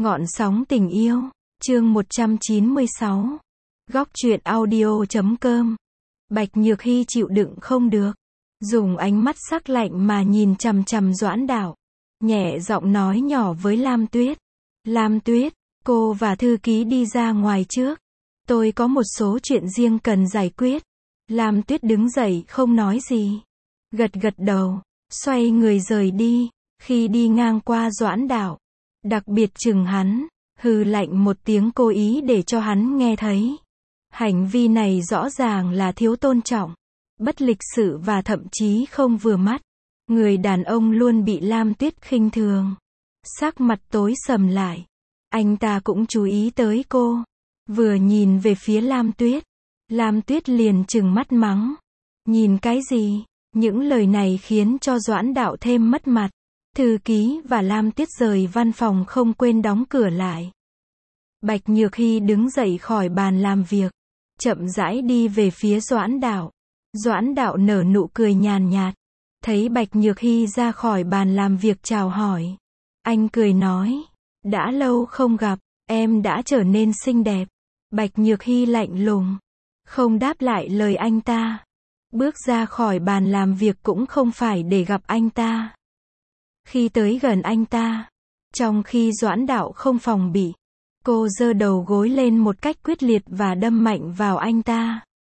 Ngọn sóng tình yêu, chương 196. Góc truyện audio.com. Bạch Nhược Hy chịu đựng không được, dùng ánh mắt sắc lạnh mà nhìn chằm chằm Doãn Đạo, nhẹ giọng nói nhỏ với Lam Tuyết. Lam Tuyết, cô và thư ký đi ra ngoài trước. Tôi có một số chuyện riêng cần giải quyết. Lam Tuyết đứng dậy không nói gì. Gật gật đầu, xoay người rời đi. Khi đi ngang qua Doãn Đạo, đặc biệt chừng hắn, hừ lạnh một tiếng cố ý để cho hắn nghe thấy. Hành vi này rõ ràng là thiếu tôn trọng, bất lịch sự và thậm chí không vừa mắt. Người đàn ông luôn bị Lam Tuyết khinh thường. Sắc mặt tối sầm lại. Anh ta cũng chú ý tới cô. Vừa nhìn về phía Lam Tuyết liền trừng mắt mắng. Nhìn cái gì? Những lời này khiến cho Doãn Đạo thêm mất mặt. Thư ký và Lam Tuyết rời văn phòng không quên đóng cửa lại. Bạch Nhược Hy đứng dậy khỏi bàn làm việc, chậm rãi đi về phía Doãn Đạo. Doãn Đạo nở nụ cười nhàn nhạt, thấy Bạch Nhược Hy ra khỏi bàn làm việc chào hỏi. Anh cười nói, đã lâu không gặp, em đã trở nên xinh đẹp. Bạch Nhược Hy lạnh lùng, không đáp lại lời anh ta. Bước ra khỏi bàn làm việc cũng không phải để gặp anh ta. Khi tới gần anh ta, trong khi Doãn Đạo không phòng bị, cô giơ đầu gối lên một cách quyết liệt và đâm mạnh vào anh ta.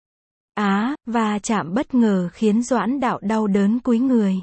Va chạm bất ngờ khiến Doãn Đạo đau đớn cúi người.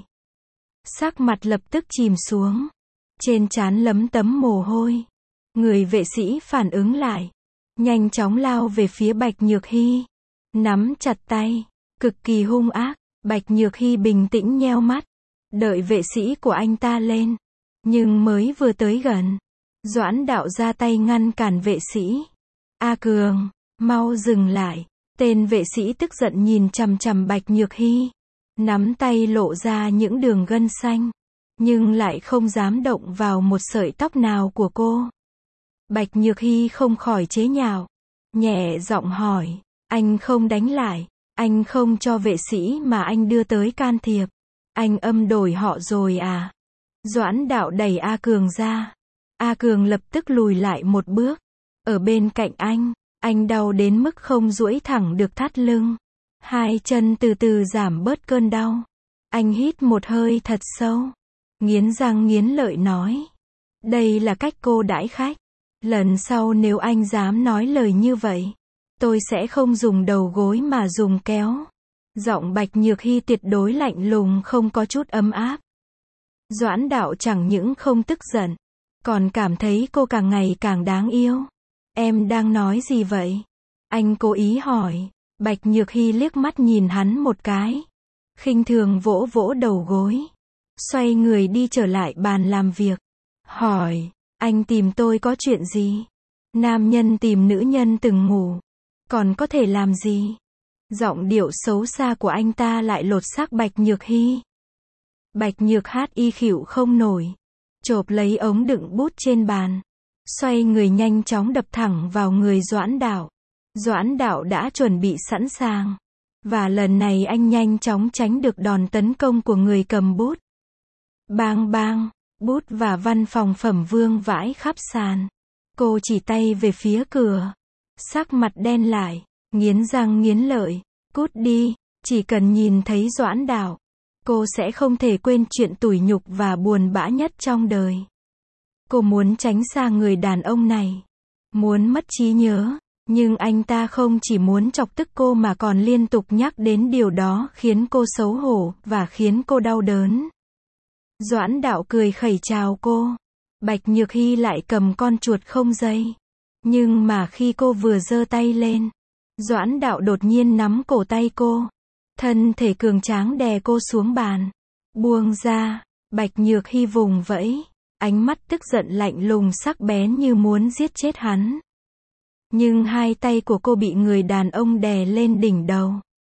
Sắc mặt lập tức chìm xuống. Trên trán lấm tấm mồ hôi. Người vệ sĩ phản ứng lại, nhanh chóng lao về phía Bạch Nhược Hy, nắm chặt tay, cực kỳ hung ác. Bạch Nhược Hy bình tĩnh nheo mắt, đợi vệ sĩ của anh ta lên. Nhưng mới vừa tới gần, Doãn Đạo ra tay ngăn cản vệ sĩ. A Cường, mau dừng lại. Tên vệ sĩ tức giận nhìn chằm chằm Bạch Nhược Hy, nắm tay lộ ra những đường gân xanh, nhưng lại không dám động vào một sợi tóc nào của cô. Bạch Nhược Hy không khỏi chế nhạo, nhẹ giọng hỏi, anh không đánh lại, anh không cho vệ sĩ mà anh đưa tới can thiệp, anh âm đổi họ rồi à? Doãn Đạo đẩy A Cường ra. A Cường lập tức lùi lại một bước. Ở bên cạnh anh đau đến mức không duỗi thẳng được thắt lưng. Hai chân từ từ giảm bớt cơn đau. Anh hít một hơi thật sâu, nghiến răng nghiến lợi nói, đây là cách cô đãi khách. Lần sau nếu anh dám nói lời như vậy, tôi sẽ không dùng đầu gối mà dùng kéo. Giọng Bạch Nhược Hy tuyệt đối lạnh lùng, không có chút ấm áp. Doãn Đạo chẳng những không tức giận, còn cảm thấy cô càng ngày càng đáng yêu. Em đang nói gì vậy? Anh cố ý hỏi. Bạch Nhược Hy liếc mắt nhìn hắn một cái, khinh thường vỗ vỗ đầu gối, xoay người đi trở lại bàn làm việc. Hỏi, anh tìm tôi có chuyện gì? Nam nhân tìm nữ nhân từng ngủ, còn có thể làm gì? Giọng điệu xấu xa của anh ta lại lột xác Bạch Nhược Hy. Bạch Nhược Hy khịu không nổi, chộp lấy ống đựng bút trên bàn, xoay người nhanh chóng đập thẳng vào người Doãn Đạo. Doãn Đạo đã chuẩn bị sẵn sàng, và lần này anh nhanh chóng tránh được đòn tấn công của người cầm bút. Bang bang, bút và văn phòng phẩm vương vãi khắp sàn. Cô chỉ tay về phía cửa, sắc mặt đen lại, nghiến răng nghiến lợi, cút đi. Chỉ cần nhìn thấy Doãn Đạo, cô sẽ không thể quên chuyện tủi nhục và buồn bã nhất trong đời. Cô muốn tránh xa người đàn ông này, muốn mất trí nhớ, nhưng anh ta không chỉ muốn chọc tức cô mà còn liên tục nhắc đến điều đó, khiến cô xấu hổ và khiến cô đau đớn. Doãn Đạo cười khẩy chào cô. Bạch Nhược Hy lại cầm con chuột không dây. Nhưng mà khi cô vừa giơ tay lên, Doãn Đạo đột nhiên nắm cổ tay cô, thân thể cường tráng đè cô xuống bàn. Buông ra. Bạch Nhược Hy vùng vẫy, ánh mắt tức giận lạnh lùng sắc bén như muốn giết chết hắn. Nhưng hai tay của cô bị người đàn ông đè lên đỉnh đầu.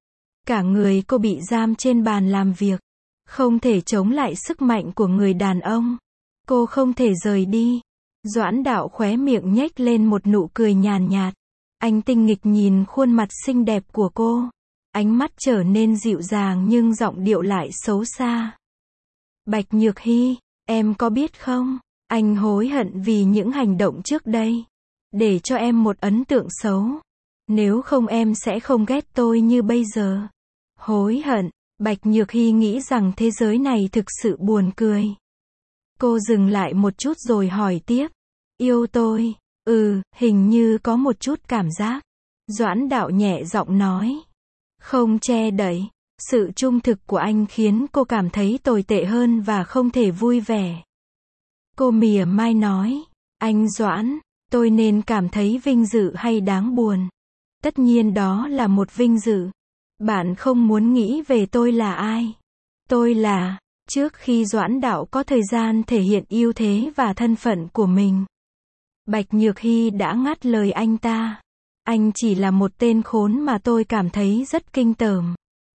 Cả người cô bị giam trên bàn làm việc, không thể chống lại sức mạnh của người đàn ông. Cô không thể rời đi. Doãn Đạo khóe miệng nhếch lên một nụ cười nhàn nhạt. Anh tinh nghịch nhìn khuôn mặt xinh đẹp của cô. Ánh mắt trở nên dịu dàng nhưng giọng điệu lại xấu xa. Bạch Nhược Hy, em có biết không? Anh hối hận vì những hành động trước đây. Để cho em một ấn tượng xấu. Nếu không em sẽ không ghét tôi như bây giờ. Hối hận. Bạch Nhược Hy nghĩ rằng thế giới này thực sự buồn cười. Cô dừng lại một chút rồi hỏi tiếp. Yêu tôi? Hình như có một chút cảm giác. Doãn Đạo nhẹ giọng nói. Không che đậy. Sự trung thực của anh khiến cô cảm thấy tồi tệ hơn và không thể vui vẻ. Cô mỉa mai nói. Anh Doãn, tôi nên cảm thấy vinh dự hay đáng buồn? Tất nhiên đó là một vinh dự. Bạn không muốn nghĩ về tôi là ai? Tôi là... Trước khi Doãn Đạo có thời gian thể hiện ưu thế và thân phận của mình, Bạch Nhược Hy đã ngắt lời anh ta. Anh chỉ là một tên khốn mà tôi cảm thấy rất kinh tởm.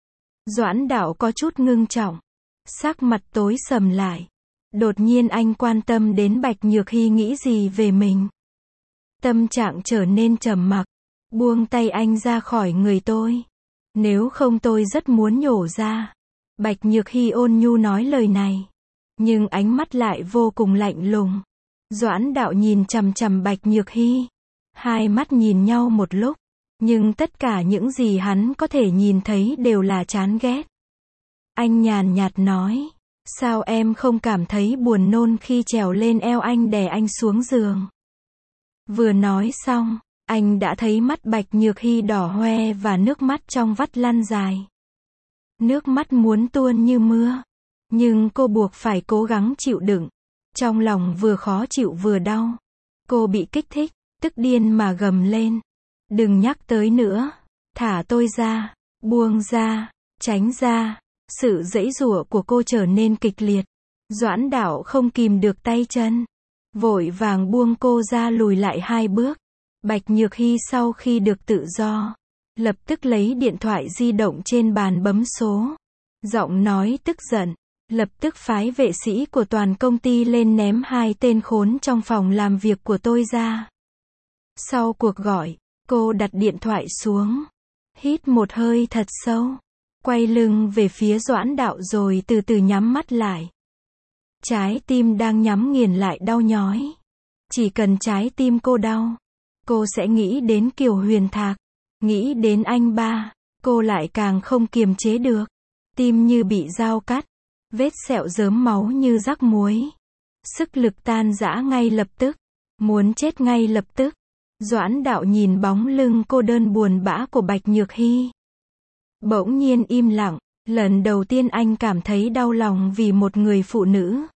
Doãn Đạo có chút ngưng trọng. Sắc mặt tối sầm lại. Đột nhiên anh quan tâm đến Bạch Nhược Hy nghĩ gì về mình. Tâm trạng trở nên trầm mặc. Buông tay anh ra khỏi người tôi. Nếu không tôi rất muốn nhổ ra. Bạch Nhược Hy ôn nhu nói lời này. Nhưng ánh mắt lại vô cùng lạnh lùng. Doãn Đạo nhìn chằm chằm Bạch Nhược Hy. Hai mắt nhìn nhau một lúc. Nhưng tất cả những gì hắn có thể nhìn thấy đều là chán ghét. Anh nhàn nhạt nói. Sao em không cảm thấy buồn nôn khi trèo lên eo anh đè anh xuống giường? Vừa nói xong, anh đã thấy mắt Bạch Nhược Hy đỏ hoe và nước mắt trong vắt lăn dài. Nước mắt muốn tuôn như mưa. Nhưng cô buộc phải cố gắng chịu đựng. Trong lòng vừa khó chịu vừa đau. Cô bị kích thích, tức điên mà gầm lên. Đừng nhắc tới nữa. Thả tôi ra. Buông ra. Tránh ra. Sự giãy giụa của cô trở nên kịch liệt. Doãn Đạo không kìm được tay chân. Vội vàng buông cô ra lùi lại 2 bước. Bạch Nhược Hy sau khi được tự do, lập tức lấy điện thoại di động trên bàn bấm số. Giọng nói tức giận. Lập tức phái vệ sĩ của toàn công ty lên ném 2 tên khốn trong phòng làm việc của tôi ra. Sau cuộc gọi, cô đặt điện thoại xuống. Hít một hơi thật sâu. Quay lưng về phía Doãn Đạo rồi từ từ nhắm mắt lại. Trái tim đang nhắm nghiền lại đau nhói. Chỉ cần trái tim cô đau, cô sẽ nghĩ đến Kiều Huyền Thạc. Nghĩ đến anh ba, cô lại càng không kiềm chế được. Tim như bị dao cắt. Vết sẹo rớm máu như rắc muối. Sức lực tan rã ngay lập tức. Muốn chết ngay lập tức. Doãn Đạo nhìn bóng lưng cô đơn buồn bã của Bạch Nhược Hy. Bỗng nhiên im lặng. Lần đầu tiên anh cảm thấy đau lòng vì một người phụ nữ.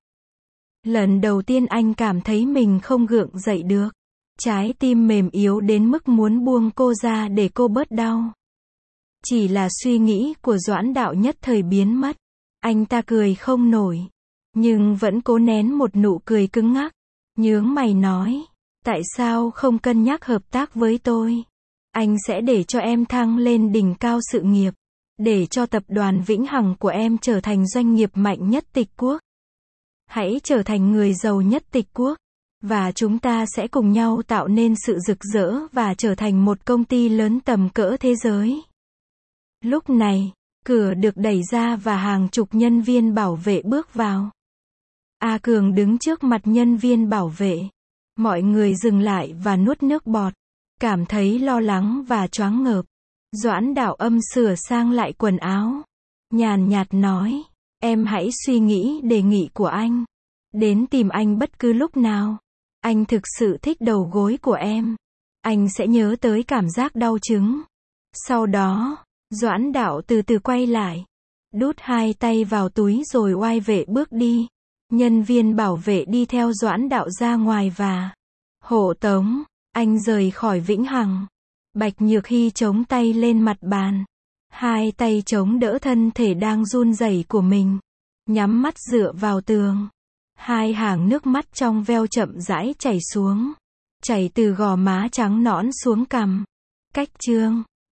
Lần đầu tiên anh cảm thấy mình không gượng dậy được. Trái tim mềm yếu đến mức muốn buông cô ra để cô bớt đau. Chỉ là suy nghĩ của Doãn Đạo nhất thời biến mất. Anh ta cười không nổi. Nhưng vẫn cố nén một nụ cười cứng ngắc. Nhướng mày nói. Tại sao không cân nhắc hợp tác với tôi? Anh sẽ để cho em thăng lên đỉnh cao sự nghiệp. Để cho tập đoàn Vĩnh Hằng của em trở thành doanh nghiệp mạnh nhất Tịch Quốc. Hãy trở thành người giàu nhất Tịch Quốc. Và chúng ta sẽ cùng nhau tạo nên sự rực rỡ và trở thành một công ty lớn tầm cỡ thế giới. Lúc này, cửa được đẩy ra và hàng chục nhân viên bảo vệ bước vào. A Cường đứng trước mặt nhân viên bảo vệ. Mọi người dừng lại và nuốt nước bọt. Cảm thấy lo lắng và choáng ngợp. Doãn Đạo Âm sửa sang lại quần áo. Nhàn nhạt nói. Em hãy suy nghĩ đề nghị của anh. Đến tìm anh bất cứ lúc nào. Anh thực sự thích đầu gối của em. Anh sẽ nhớ tới cảm giác đau trứng. Sau đó, Doãn Đạo từ từ quay lại. Đút 2 tay vào túi rồi oai vệ bước đi. Nhân viên bảo vệ đi theo Doãn Đạo ra ngoài và hộ tống. Anh rời khỏi Vĩnh Hằng. Bạch Nhược Hy chống tay lên mặt bàn. 2 tay chống đỡ thân thể đang run rẩy của mình. Nhắm mắt dựa vào tường. 2 hàng nước mắt trong veo chậm rãi chảy xuống. Chảy từ gò má trắng nõn xuống cằm. Cách chương